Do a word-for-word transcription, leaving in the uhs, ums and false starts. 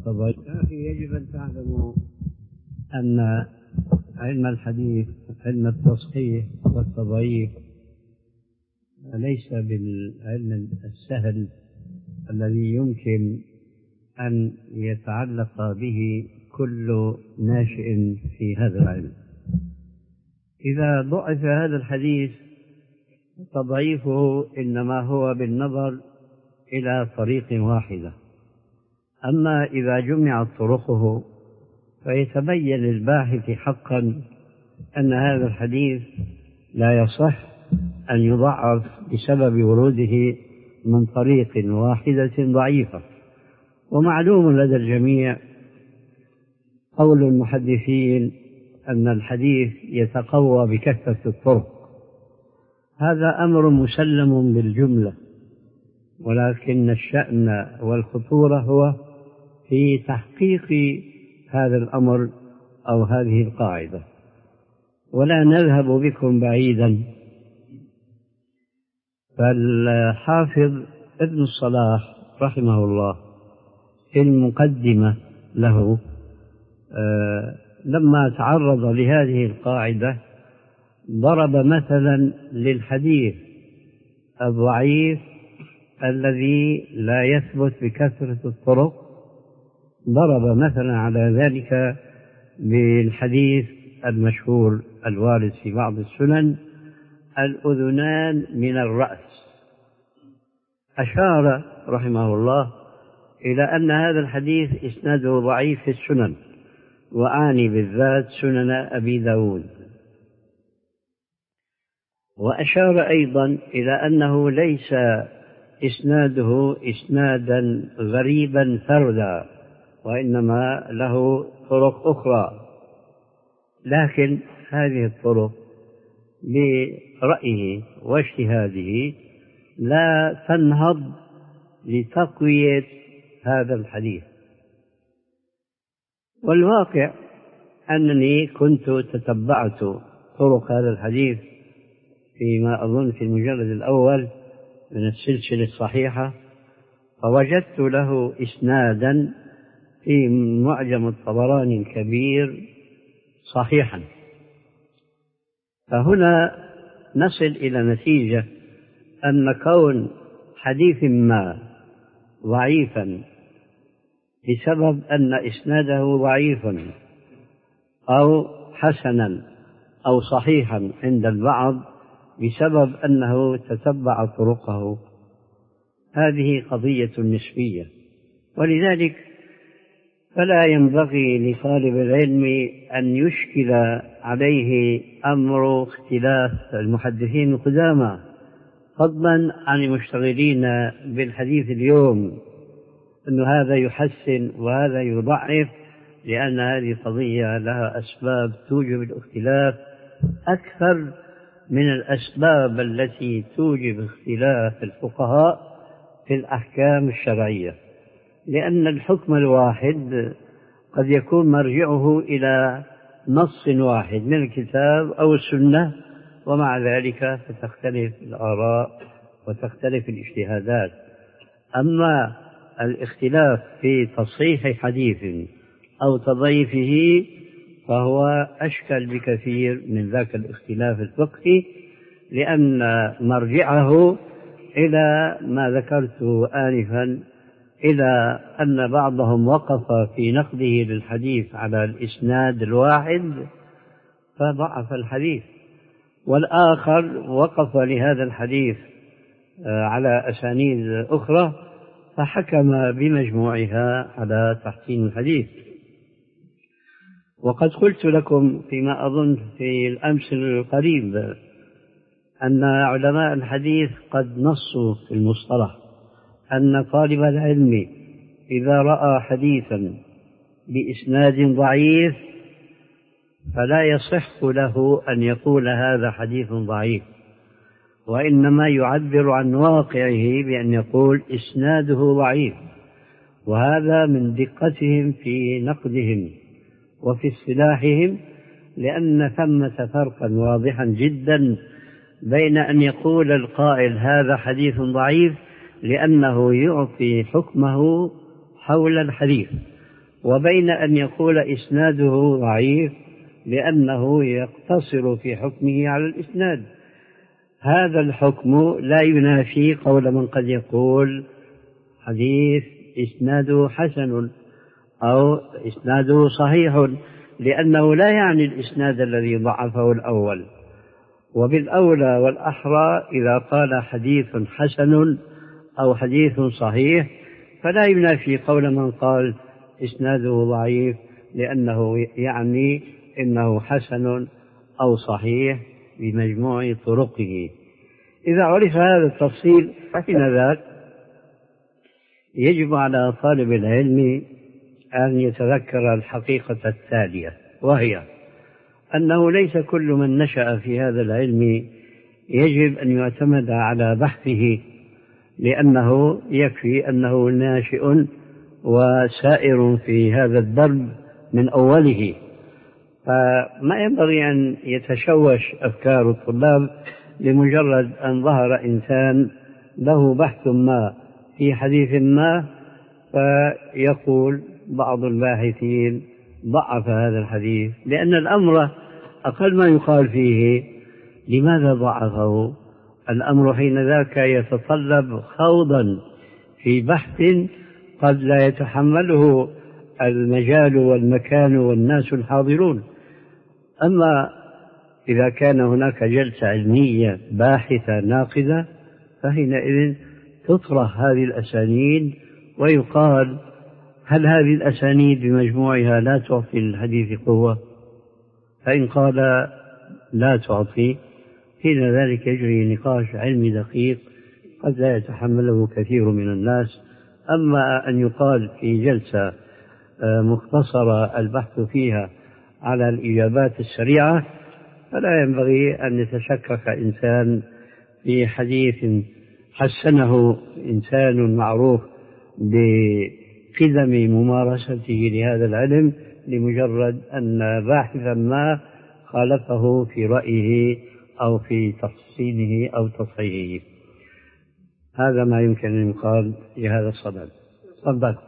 والتضعيف. يجب أن تعلموا أن علم الحديث علم التصحيح والتضعيف ليس بالعلم السهل الذي يمكن أن يتعلق به كل ناشئ في هذا العلم. إذا ضعف هذا الحديث تضعيفه إنما هو بالنظر إلى طريق واحدة، أما إذا جمعت طرقه فيتبين للباحث حقا أن هذا الحديث لا يصح أن يضعف بسبب وروده من طريق واحدة ضعيفة. ومعلوم لدى الجميع قول المحدثين أن الحديث يتقوى بكثرة الطرق، هذا أمر مسلم بالجملة، ولكن الشأن والخطورة هو في تحقيق هذا الأمر أو هذه القاعدة. ولا نذهب بكم بعيدا، فالحافظ ابن الصلاح رحمه الله في المقدمة له آه لما تعرض لهذه القاعدة ضرب مثلا للحديث الضعيف الذي لا يثبت بكثرة الطرق، ضرب مثلا على ذلك بالحديث المشهور الوارد في بعض السنن: الأذنان من الرأس. أشار رحمه الله إلى أن هذا الحديث إسناده ضعيف في السنن، وأعني بالذات سنن أبي داود. وأشار أيضا إلى أنه ليس إسناده إسنادا غريبا فردا، وإنما له طرق أخرى، لكن هذه الطرق برأيه واجتهاده لا تنهض لتقوية هذا الحديث. والواقع أنني كنت تتبعت طرق هذا الحديث فيما أظن في المجلد الأول من السلسلة الصحيحة، فوجدت له إسنادا في معجم الطبراني الكبير صحيحا. فهنا نصل إلى نتيجة أن كون حديث ما ضعيفا بسبب أن إسناده ضعيف أو حسنا أو صحيحا عند البعض بسبب أنه تتبع طرقه، هذه قضية نسبية. ولذلك فلا ينبغي لطالب العلم أن يشكل عليه أمر اختلاف المحدثين القدامى، فضلا عن المشتغلين بالحديث اليوم، أن هذا يحسن وهذا يضعف، لأن هذه قضية لها أسباب توجب الاختلاف أكثر من الأسباب التي توجب اختلاف الفقهاء في الأحكام الشرعية، لأن الحكم الواحد قد يكون مرجعه إلى نص واحد من الكتاب أو السنة، ومع ذلك فتختلف الآراء وتختلف الاجتهادات. أما الاختلاف في تصحيح حديث أو تضعيفه فهو أشكل بكثير من ذاك الاختلاف الفقهي، لأن مرجعه إلى ما ذكرت آنفا، إلى أن بعضهم وقف في نقده للحديث على الإسناد الواحد فضعف الحديث، والآخر وقف لهذا الحديث على أسانيد أخرى فحكم بمجموعها على تحسين الحديث. وقد قلت لكم فيما أظن في الأمس القريب أن علماء الحديث قد نصوا في المصطلح أن طالب العلم إذا رأى حديثا بإسناد ضعيف فلا يصح له أن يقول هذا حديث ضعيف، وإنما يعبر عن واقعه بأن يقول إسناده ضعيف. وهذا من دقتهم في نقدهم وفي اصطلاحهم، لأن ثمة فرقا واضحا جدا بين أن يقول القائل هذا حديث ضعيف لأنه يعطي حكمه حول الحديث، وبين أن يقول إسناده ضعيف لأنه يقتصر في حكمه على الإسناد. هذا الحكم لا ينافي قول من قد يقول حديث إسناده حسن أو إسناده صحيح، لأنه لا يعني الإسناد الذي ضعفه الأول. وبالأولى والأحرى إذا قال حديث حسن أو حديث صحيح فلا ينافي قول من قال إسناده ضعيف لأنه يعني إنه حسن أو صحيح بمجموع طرقه. إذا عرف هذا التفصيل فإن ذاك يجب على طالب العلم أن يتذكر الحقيقة التالية، وهي أنه ليس كل من نشأ في هذا العلم يجب أن يعتمد على بحثه، لأنه يكفي أنه ناشئ وسائر في هذا الدرب من أوله، فما ينبغي أن يتشوش أفكار الطلاب لمجرد أن ظهر إنسان له بحث ما في حديث ما فيقول بعض الباحثين ضعف هذا الحديث، لأن الأمر أقل ما يقال فيه لماذا ضعفه. الأمر حين ذاك يتطلب خوضا في بحث قد لا يتحمله المجال والمكان والناس الحاضرون. أما إذا كان هناك جلسة علمية باحثة ناقدة فحينئذ تطرح هذه الأسانيد ويقال هل هذه الأسانيد بمجموعها لا تعطي الحديث قوة؟ فإن قال لا تعطي حين ذلك يجري نقاش علمي دقيق قد لا يتحمله كثير من الناس. أما أن يقال في جلسة مختصرة البحث فيها على الإجابات السريعة فلا ينبغي أن يتشكك إنسان في حديث حسنه إنسان معروف بقدم ممارسته لهذا العلم لمجرد أن باحثا ما خالفه في رأيه أو في تحسينه أو تصحيحه. هذا ما يمكن أن يقال في هذا الصدد. تفضل.